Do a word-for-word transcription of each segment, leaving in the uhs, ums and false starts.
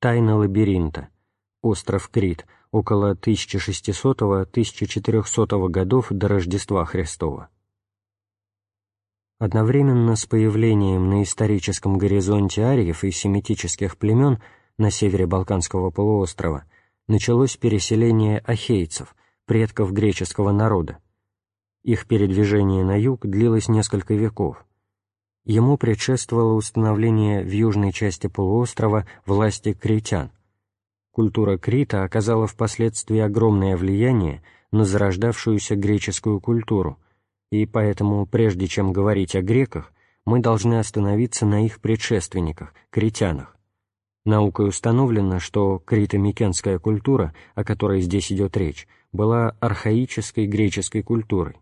Тайна лабиринта. Остров Крит. Около тысяча шестисотого — тысяча четырехсотого годов до Рождества Христова. Одновременно с появлением на историческом горизонте ариев и семитических племен на севере Балканского полуострова началось переселение ахейцев, предков греческого народа. Их передвижение на юг длилось несколько веков. Ему предшествовало установление в южной части полуострова власти критян. Культура Крита оказала впоследствии огромное влияние на зарождавшуюся греческую культуру, и поэтому, прежде чем говорить о греках, мы должны остановиться на их предшественниках, критянах. Наукой установлено, что крито-микенская культура, о которой здесь идет речь, была архаической греческой культурой.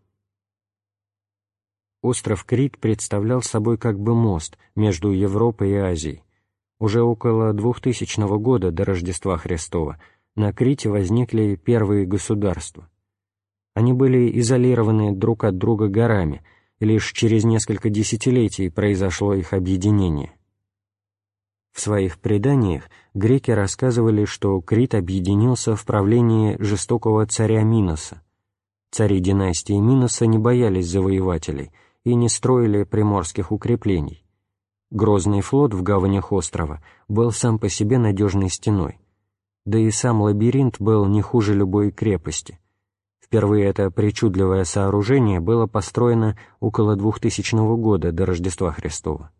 Остров Крит представлял собой как бы мост между Европой и Азией. Уже около двухтысячного года до Рождества Христова на Крите возникли первые государства. Они были изолированы друг от друга горами, и лишь через несколько десятилетий произошло их объединение. В своих преданиях греки рассказывали, что Крит объединился в правлении жестокого царя Миноса. Цари династии Миноса не боялись завоевателей и не строили приморских укреплений. Грозный флот в гаванях острова был сам по себе надежной стеной. Да и сам лабиринт был не хуже любой крепости. Впервые это причудливое сооружение было построено около двухтысячного года до Рождества Христова.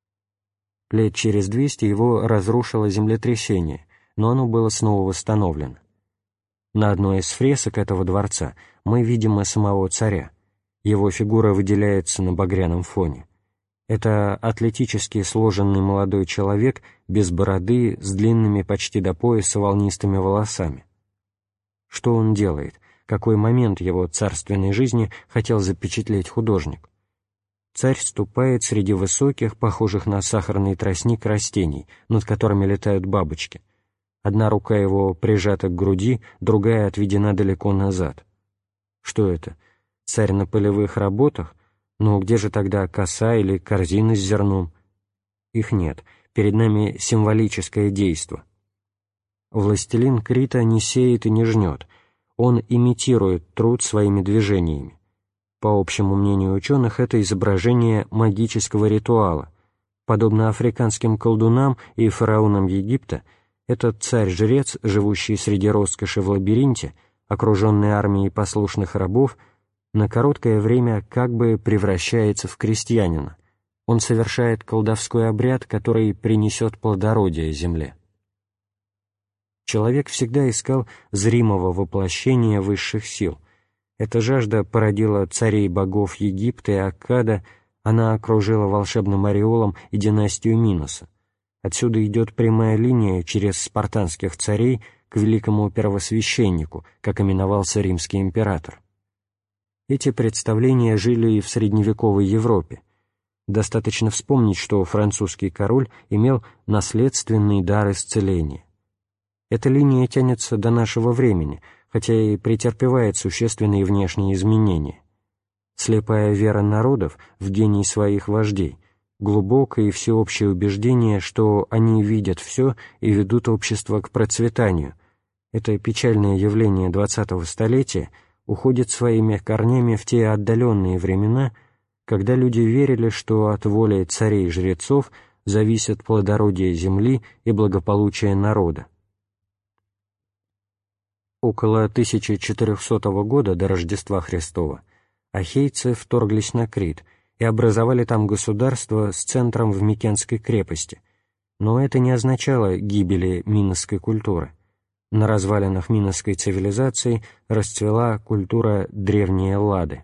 Лет через двести его разрушило землетрясение, но оно было снова восстановлено. На одной из фресок этого дворца мы видим и самого царя. Его фигура выделяется на багряном фоне. Это атлетически сложенный молодой человек без бороды, с длинными почти до пояса волнистыми волосами. Что он делает? Какой момент его царственной жизни хотел запечатлеть художник? Царь ступает среди высоких, похожих на сахарный тростник растений, над которыми летают бабочки. Одна рука его прижата к груди, другая отведена далеко назад. Что это? Царь на полевых работах? Ну, где же тогда коса или корзина с зерном? Их нет. Перед нами символическое действо. Властелин Крита не сеет и не жнет. Он имитирует труд своими движениями. По общему мнению ученых, это изображение магического ритуала. Подобно африканским колдунам и фараонам Египта, этот царь-жрец, живущий среди роскоши в лабиринте, окруженный армией послушных рабов, на короткое время как бы превращается в крестьянина. Он совершает колдовской обряд, который принесет плодородие земле. Человек всегда искал зримого воплощения высших сил. Эта жажда породила царей богов Египта и Аккада, она окружила волшебным ореолом и династию Миноса. Отсюда идет прямая линия через спартанских царей к великому первосвященнику, как именовался римский император. Эти представления жили и в средневековой Европе. Достаточно вспомнить, что французский король имел наследственный дар исцеления. Эта линия тянется до нашего времени, хотя и претерпевает существенные внешние изменения. Слепая вера народов в гений своих вождей, глубокое и всеобщее убеждение, что они видят все и ведут общество к процветанию, это печальное явление двадцатого столетия уходит своими корнями в те отдаленные времена, когда люди верили, что от воли царей и жрецов зависит плодородие земли и благополучие народа. Около тысяча четырехсотого года до Рождества Христова ахейцы вторглись на Крит и образовали там государство с центром в Микенской крепости, но это не означало гибели миносской культуры. На развалинах миносской цивилизации расцвела культура древней Эллады.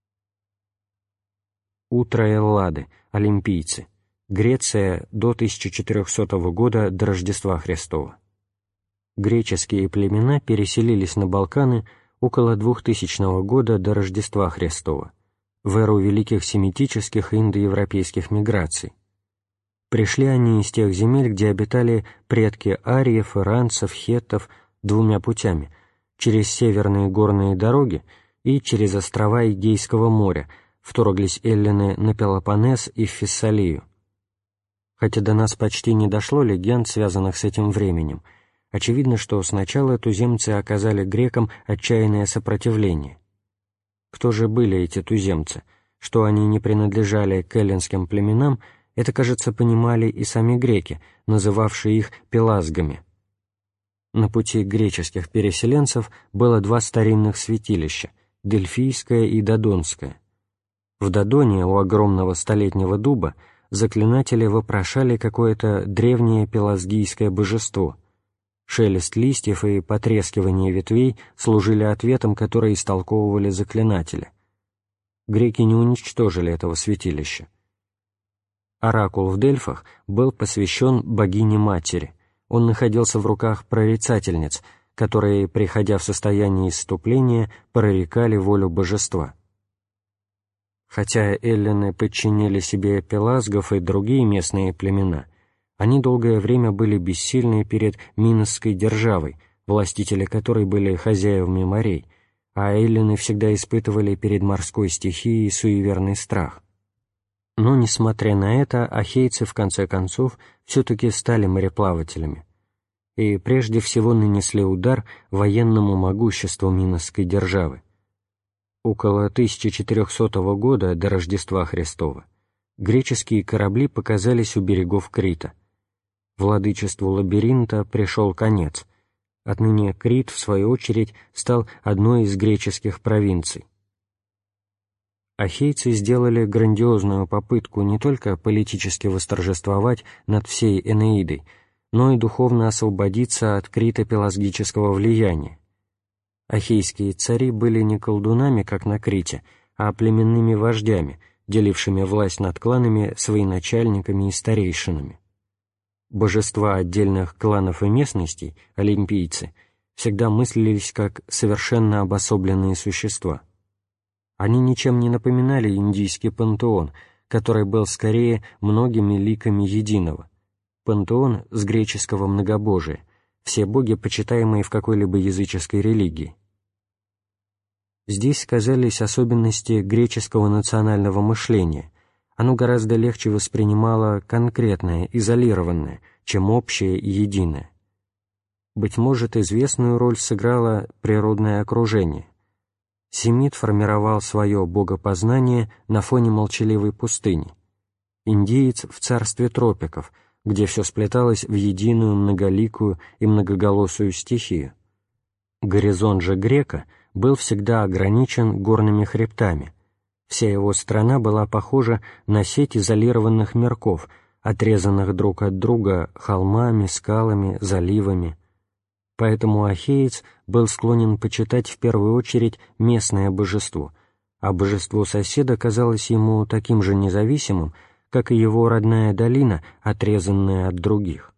Утро Эллады, олимпийцы. Греция до тысяча четырехсотого года до Рождества Христова. Греческие племена переселились на Балканы около двухтысячного года до Рождества Христова, в эру великих семитических и индоевропейских миграций. Пришли они из тех земель, где обитали предки ариев, иранцев, хеттов, двумя путями, через северные горные дороги и через острова Эгейского моря, вторглись эллины на Пелопоннес и в Фессалию. Хотя до нас почти не дошло легенд, связанных с этим временем, очевидно, что сначала туземцы оказали грекам отчаянное сопротивление. Кто же были эти туземцы? Что они не принадлежали к эллинским племенам, это, кажется, понимали и сами греки, называвшие их пелазгами. На пути греческих переселенцев было два старинных святилища – Дельфийское и Додонское. В Додоне, у огромного столетнего дуба, заклинатели вопрошали какое-то древнее пелазгийское божество. Шелест листьев и потрескивание ветвей служили ответом, который истолковывали заклинатели. Греки не уничтожили этого святилища. Оракул в Дельфах был посвящен богине-матери. Он находился в руках прорицательниц, которые, приходя в состояние исступления, прорекали волю божества. Хотя эллины подчинили себе пелазгов и другие местные племена, они долгое время были бессильны перед Миносской державой, властители которой были хозяевами морей, а эллины всегда испытывали перед морской стихией суеверный страх. Но, несмотря на это, ахейцы, в конце концов, все-таки стали мореплавателями и прежде всего нанесли удар военному могуществу Миносской державы. Около тысяча четырехсотого года до Рождества Христова греческие корабли показались у берегов Крита. Владычеству Лабиринта пришел конец. Отныне Крит, в свою очередь, стал одной из греческих провинций. Ахейцы сделали грандиозную попытку не только политически восторжествовать над всей Энеидой, но и духовно освободиться от крито-пелагического влияния. Ахейские цари были не колдунами, как на Крите, а племенными вождями, делившими власть над кланами с военачальниками и старейшинами. Божества отдельных кланов и местностей, олимпийцы, всегда мыслились как совершенно обособленные существа. Они ничем не напоминали индийский пантеон, который был скорее многими ликами единого. Пантеон с греческого многобожия, все боги, почитаемые в какой-либо языческой религии. Здесь сказались особенности греческого национального мышления. Оно гораздо легче воспринимало конкретное, изолированное, чем общее и единое. Быть может, известную роль сыграло природное окружение. Семит формировал свое богопознание на фоне молчаливой пустыни. Индиец в царстве тропиков, где все сплеталось в единую многоликую и многоголосую стихию. Горизонт же грека был всегда ограничен горными хребтами. Вся его страна была похожа на сеть изолированных мирков, отрезанных друг от друга холмами, скалами, заливами. Поэтому ахеец был склонен почитать в первую очередь местное божество, а божество соседа казалось ему таким же независимым, как и его родная долина, отрезанная от других.